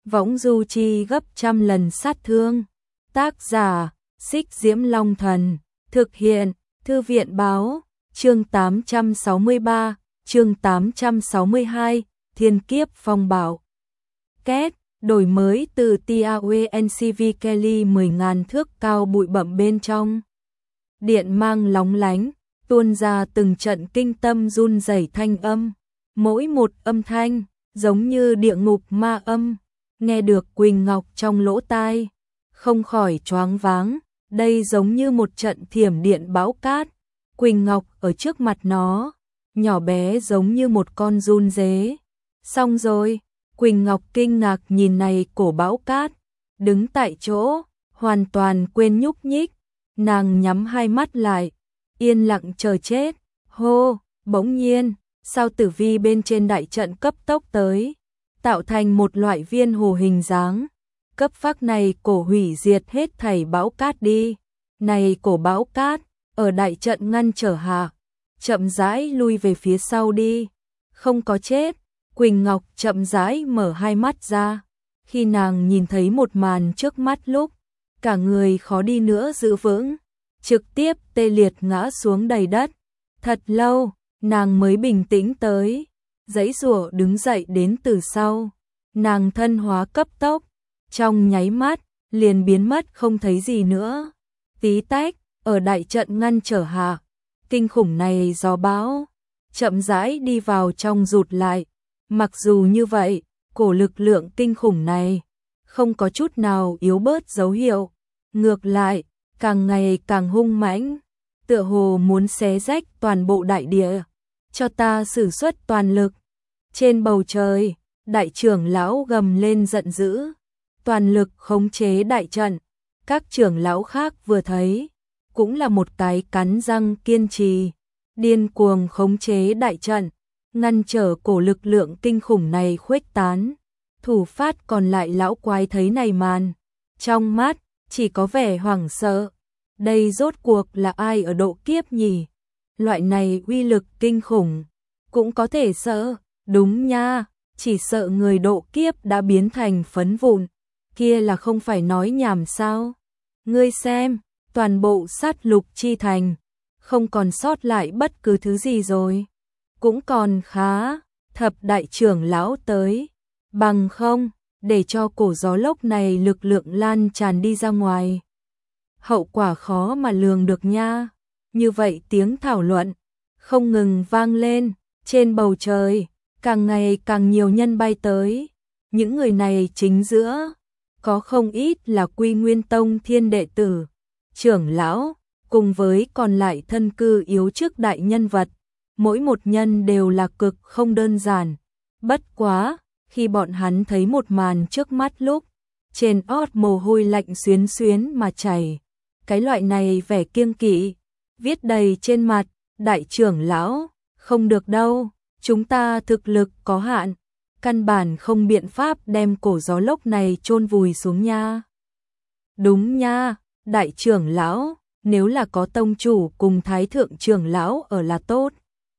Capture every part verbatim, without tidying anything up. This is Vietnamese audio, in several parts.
võng du chi gấp trăm lần sát thương. Tác giả, Xích Diễm Long Thần, thực hiện, Thư viện Báo, chương tám trăm sáu mươi ba, chương tám trăm sáu mươi hai, Thiên Kiếp Phong Bạo. Két, đổi mới từ tê a u en xê vê Kelly mười nghìn thước cao bụi bặm bên trong. Điện mang lóng lánh, tuôn ra từng trận kinh tâm run rẩy thanh âm, mỗi một âm thanh giống như địa ngục ma âm, nghe được Quỳnh Ngọc trong lỗ tai, không khỏi choáng váng, đây giống như một trận thiểm điện bão cát. Quỳnh Ngọc ở trước mặt nó, nhỏ bé giống như một con giun dế. Xong rồi, Quỳnh Ngọc kinh ngạc nhìn này cổ bão cát, đứng tại chỗ, hoàn toàn quên nhúc nhích, nàng nhắm hai mắt lại, yên lặng chờ chết. Hô, bỗng nhiên, sao tử vi bên trên đại trận cấp tốc tới, tạo thành một loại viên hồ hình dáng. Cấp phác này cổ hủy diệt hết thảy bão cát đi. Này cổ bão cát, ở đại trận ngăn trở hạ, chậm rãi lui về phía sau đi. Không có chết. Quỳnh Ngọc chậm rãi mở hai mắt ra. Khi nàng nhìn thấy một màn trước mắt lúc, cả người khó đi nữa giữ vững, trực tiếp tê liệt ngã xuống đầy đất. Thật lâu, nàng mới bình tĩnh tới, giãy giụa đứng dậy đến từ sau. Nàng thân hóa cấp tốc, trong nháy mắt, liền biến mất không thấy gì nữa. Tí tách, ở đại trận ngăn trở hạ, kinh khủng này gió bão, chậm rãi đi vào trong rụt lại. Mặc dù như vậy, cổ lực lượng kinh khủng này, không có chút nào yếu bớt dấu hiệu. Ngược lại, càng ngày càng hung mãnh, tựa hồ muốn xé rách toàn bộ đại địa. Cho ta sử xuất toàn lực. Trên bầu trời, đại trưởng lão gầm lên giận dữ, toàn lực khống chế đại trận. Các trưởng lão khác vừa thấy, cũng là một cái cắn răng kiên trì, điên cuồng khống chế đại trận, ngăn trở cổ lực lượng kinh khủng này khuếch tán. Thủ phát còn lại lão quái thấy này màn, trong mắt chỉ có vẻ hoảng sợ. Đây rốt cuộc là ai ở độ kiếp nhỉ? Loại này uy lực kinh khủng, cũng có thể sợ. Đúng nha, chỉ sợ người độ kiếp đã biến thành phấn vụn, kia là không phải nói nhảm sao? Ngươi xem, toàn bộ sát lục chi thành, không còn sót lại bất cứ thứ gì rồi. Cũng còn khá, thập đại trưởng lão tới, bằng không, để cho cổ gió lốc này lực lượng lan tràn đi ra ngoài. Hậu quả khó mà lường được nha. Như vậy tiếng thảo luận không ngừng vang lên, trên bầu trời, càng ngày càng nhiều nhân bay tới. Những người này chính giữa, có không ít là Quy Nguyên Tông thiên đệ tử, trưởng lão, cùng với còn lại thân cư yếu chức đại nhân vật. Mỗi một nhân đều là cực không đơn giản. Bất quá, khi bọn hắn thấy một màn trước mắt lúc, trên ót mồ hôi lạnh xuyến xuyến mà chảy. Cái loại này vẻ kiêng kỵ, viết đầy trên mặt. Đại trưởng lão, không được đâu, chúng ta thực lực có hạn, căn bản không biện pháp đem cổ gió lốc này chôn vùi xuống nha. Đúng nha, đại trưởng lão, nếu là có tông chủ cùng thái thượng trưởng lão ở là tốt.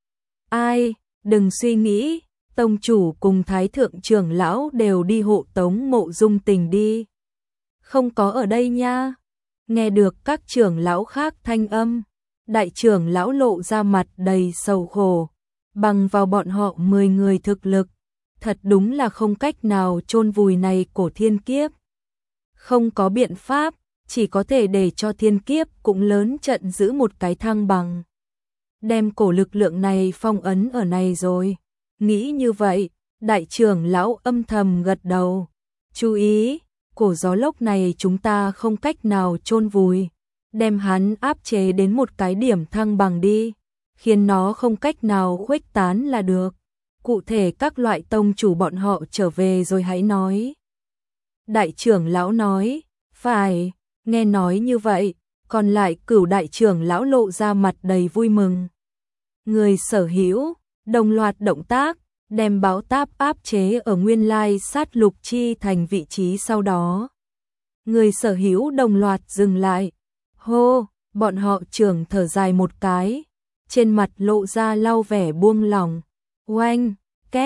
Ai, đừng suy nghĩ, tông chủ cùng thái thượng trưởng lão đều đi hộ tống Mộ Dung Tình đi. Không có ở đây nha. Nghe được các trưởng lão khác thanh âm, đại trưởng lão lộ ra mặt đầy sầu khổ. Bằng vào bọn họ mười người thực lực, thật đúng là không cách nào chôn vùi này cổ thiên kiếp. Không có biện pháp, chỉ có thể để cho thiên kiếp cũng lớn trận giữ một cái thăng bằng. Đem cổ lực lượng này phong ấn ở này rồi. Nghĩ như vậy, đại trưởng lão âm thầm gật đầu. Chú ý, cổ gió lốc này chúng ta không cách nào chôn vùi. Đem hắn áp chế đến một cái điểm thăng bằng đi, khiến nó không cách nào khuếch tán là được. Cụ thể các loại tông chủ bọn họ trở về rồi hãy nói. Đại trưởng lão nói, phải, nghe nói như vậy, còn lại cửu đại trưởng lão lộ ra mặt đầy vui mừng. Người sở hữu, đồng loạt động tác, đem báo táp áp chế ở nguyên lai sát lục chi thành vị trí sau đó. Người sở hữu đồng loạt dừng lại. Hô, bọn họ trưởng thở dài một cái, trên mặt lộ ra lau vẻ buông lỏng. Oanh, két,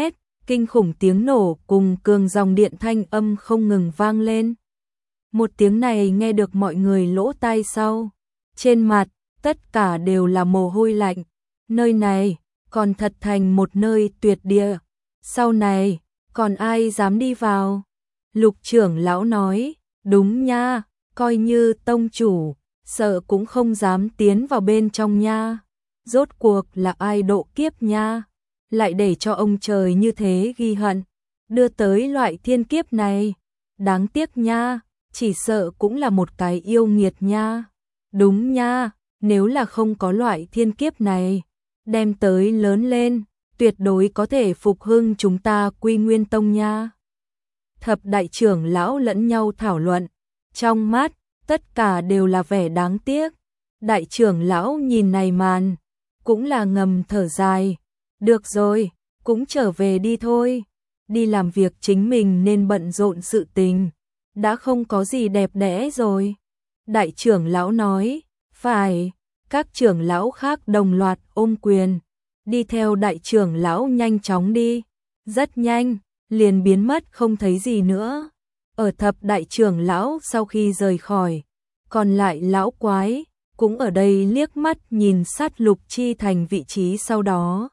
kinh khủng tiếng nổ cùng cường dòng điện thanh âm không ngừng vang lên. Một tiếng này nghe được mọi người lỗ tai sau. Trên mặt, tất cả đều là mồ hôi lạnh. Nơi này, còn thật thành một nơi tuyệt địa. Sau này, còn ai dám đi vào? Lục trưởng lão nói, đúng nha, coi như tông chủ, sợ cũng không dám tiến vào bên trong nha. Rốt cuộc là ai độ kiếp nha, lại để cho ông trời như thế ghi hận, đưa tới loại thiên kiếp này. Đáng tiếc nha, chỉ sợ cũng là một cái yêu nghiệt nha. Đúng nha, nếu là không có loại thiên kiếp này, đem tới lớn lên, tuyệt đối có thể phục hưng chúng ta Quy Nguyên Tông nha. Thập đại trưởng lão lẫn nhau thảo luận, trong mắt, tất cả đều là vẻ đáng tiếc. Đại trưởng lão nhìn này màn, cũng là ngầm thở dài. Được rồi, cũng trở về đi thôi. Đi làm việc chính mình nên bận rộn sự tình. Đã không có gì đẹp đẽ rồi. Đại trưởng lão nói, phải. Các trưởng lão khác đồng loạt ôm quyền. Đi theo đại trưởng lão nhanh chóng đi. Rất nhanh, liền biến mất không thấy gì nữa. Ở thập đại trưởng lão sau khi rời khỏi, còn lại lão quái, cũng ở đây liếc mắt nhìn sát Lục Chi Thành vị trí sau đó.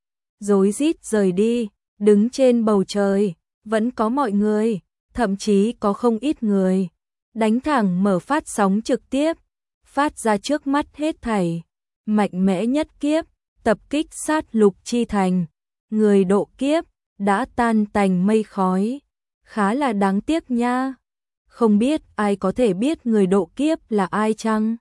Rối rít rời đi, đứng trên bầu trời, vẫn có mọi người, thậm chí có không ít người. Đánh thẳng mở phát sóng trực tiếp, phát ra trước mắt hết thảy. Mạnh mẽ nhất kiếp, tập kích sát Lục Chi Thành. Người độ kiếp, đã tan tành mây khói. Khá là đáng tiếc nha. Không biết ai có thể biết người độ kiếp là ai chăng?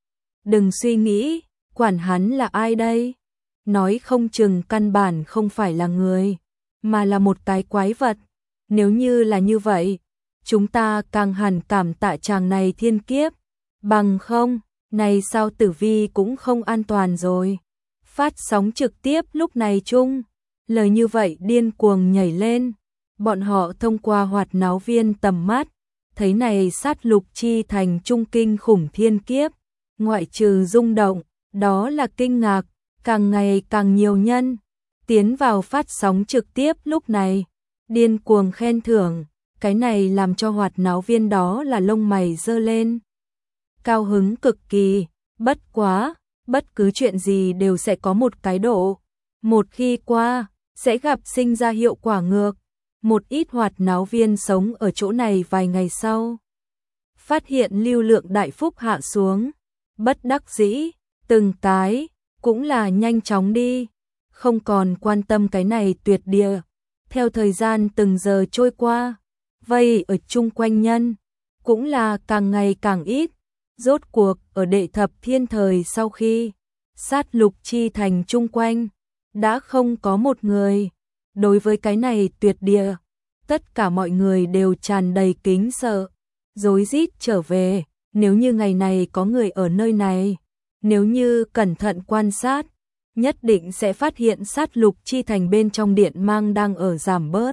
Đừng suy nghĩ, quản hắn là ai đây? Nói không chừng căn bản không phải là người, mà là một cái quái vật. Nếu như là như vậy, chúng ta càng hẳn cảm tạ chàng này thiên kiếp. Bằng không, này sao tử vi cũng không an toàn rồi. Phát sóng trực tiếp lúc này chung, lời như vậy điên cuồng nhảy lên. Bọn họ thông qua hoạt náo viên tầm mắt, thấy này sát Lục Chi Thành trung kinh khủng thiên kiếp. Ngoại trừ rung động, đó là kinh ngạc, càng ngày càng nhiều nhân tiến vào phát sóng trực tiếp lúc này, điên cuồng khen thưởng, cái này làm cho hoạt náo viên đó là lông mày giơ lên. Cao hứng cực kỳ, bất quá, bất cứ chuyện gì đều sẽ có một cái độ, một khi qua, sẽ gặp sinh ra hiệu quả ngược. Một ít hoạt náo viên sống ở chỗ này vài ngày sau, phát hiện lưu lượng đại phúc hạ xuống. Bất đắc dĩ, từng cái, cũng là nhanh chóng đi, không còn quan tâm cái này tuyệt địa. Theo thời gian từng giờ trôi qua, vây ở chung quanh nhân, cũng là càng ngày càng ít. Rốt cuộc, ở đệ thập thiên thời sau khi, sát Lục Chi Thành chung quanh, đã không có một người. Đối với cái này tuyệt địa, tất cả mọi người đều tràn đầy kính sợ, rối rít trở về. Nếu như ngày này có người ở nơi này, nếu như cẩn thận quan sát, nhất định sẽ phát hiện sát Lục Chi Thành bên trong điện mang đang ở giảm bớt.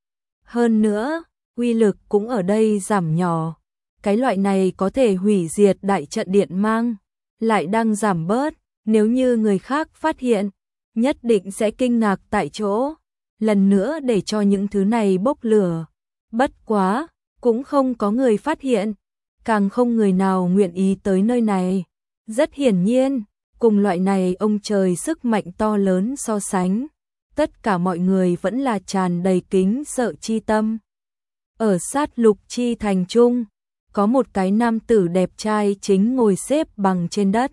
Hơn nữa, uy lực cũng ở đây giảm nhỏ. Cái loại này có thể hủy diệt đại trận điện mang, lại đang giảm bớt. Nếu như người khác phát hiện, nhất định sẽ kinh ngạc tại chỗ, lần nữa để cho những thứ này bốc lửa. Bất quá, cũng không có người phát hiện. Càng không người nào nguyện ý tới nơi này. Rất hiển nhiên, cùng loại này ông trời sức mạnh to lớn so sánh, tất cả mọi người vẫn là tràn đầy kính sợ chi tâm. Ở sát Lục Chi Thành trung, có một cái nam tử đẹp trai chính ngồi xếp bằng trên đất.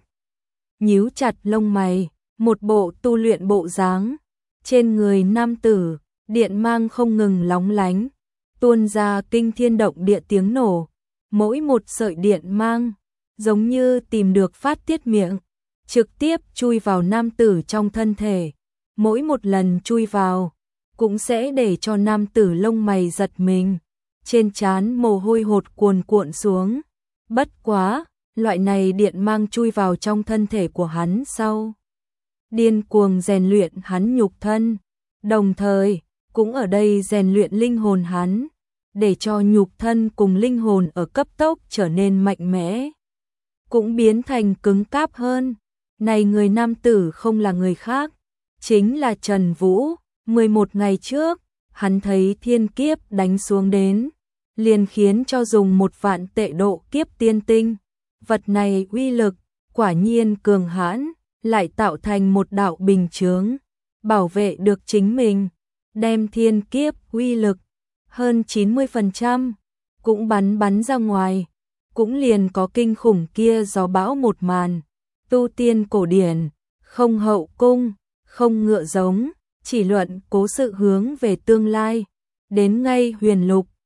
Nhíu chặt lông mày, một bộ tu luyện bộ dáng. Trên người nam tử, điện mang không ngừng lóng lánh, tuôn ra kinh thiên động địa tiếng nổ. Mỗi một sợi điện mang, giống như tìm được phát tiết miệng, trực tiếp chui vào nam tử trong thân thể. Mỗi một lần chui vào, cũng sẽ để cho nam tử lông mày giật mình, trên trán mồ hôi hột cuồn cuộn xuống. Bất quá, loại này điện mang chui vào trong thân thể của hắn sau, điên cuồng rèn luyện hắn nhục thân, đồng thời, cũng ở đây rèn luyện linh hồn hắn, để cho nhục thân cùng linh hồn ở cấp tốc trở nên mạnh mẽ, cũng biến thành cứng cáp hơn. Này người nam tử không là người khác, chính là Trần Vũ. mười một ngày trước, hắn thấy thiên kiếp đánh xuống đến, liền khiến cho dùng một vạn tệ độ kiếp tiên tinh. Vật này uy lực quả nhiên cường hãn, lại tạo thành một đạo bình chướng, bảo vệ được chính mình, đem thiên kiếp uy lực hơn chín mươi phần trăm cũng bắn bắn ra ngoài, cũng liền có kinh khủng kia gió bão một màn. Tu tiên cổ điển, không hậu cung, không ngựa giống, chỉ luận cố sự hướng về tương lai. Đến ngay huyền lục,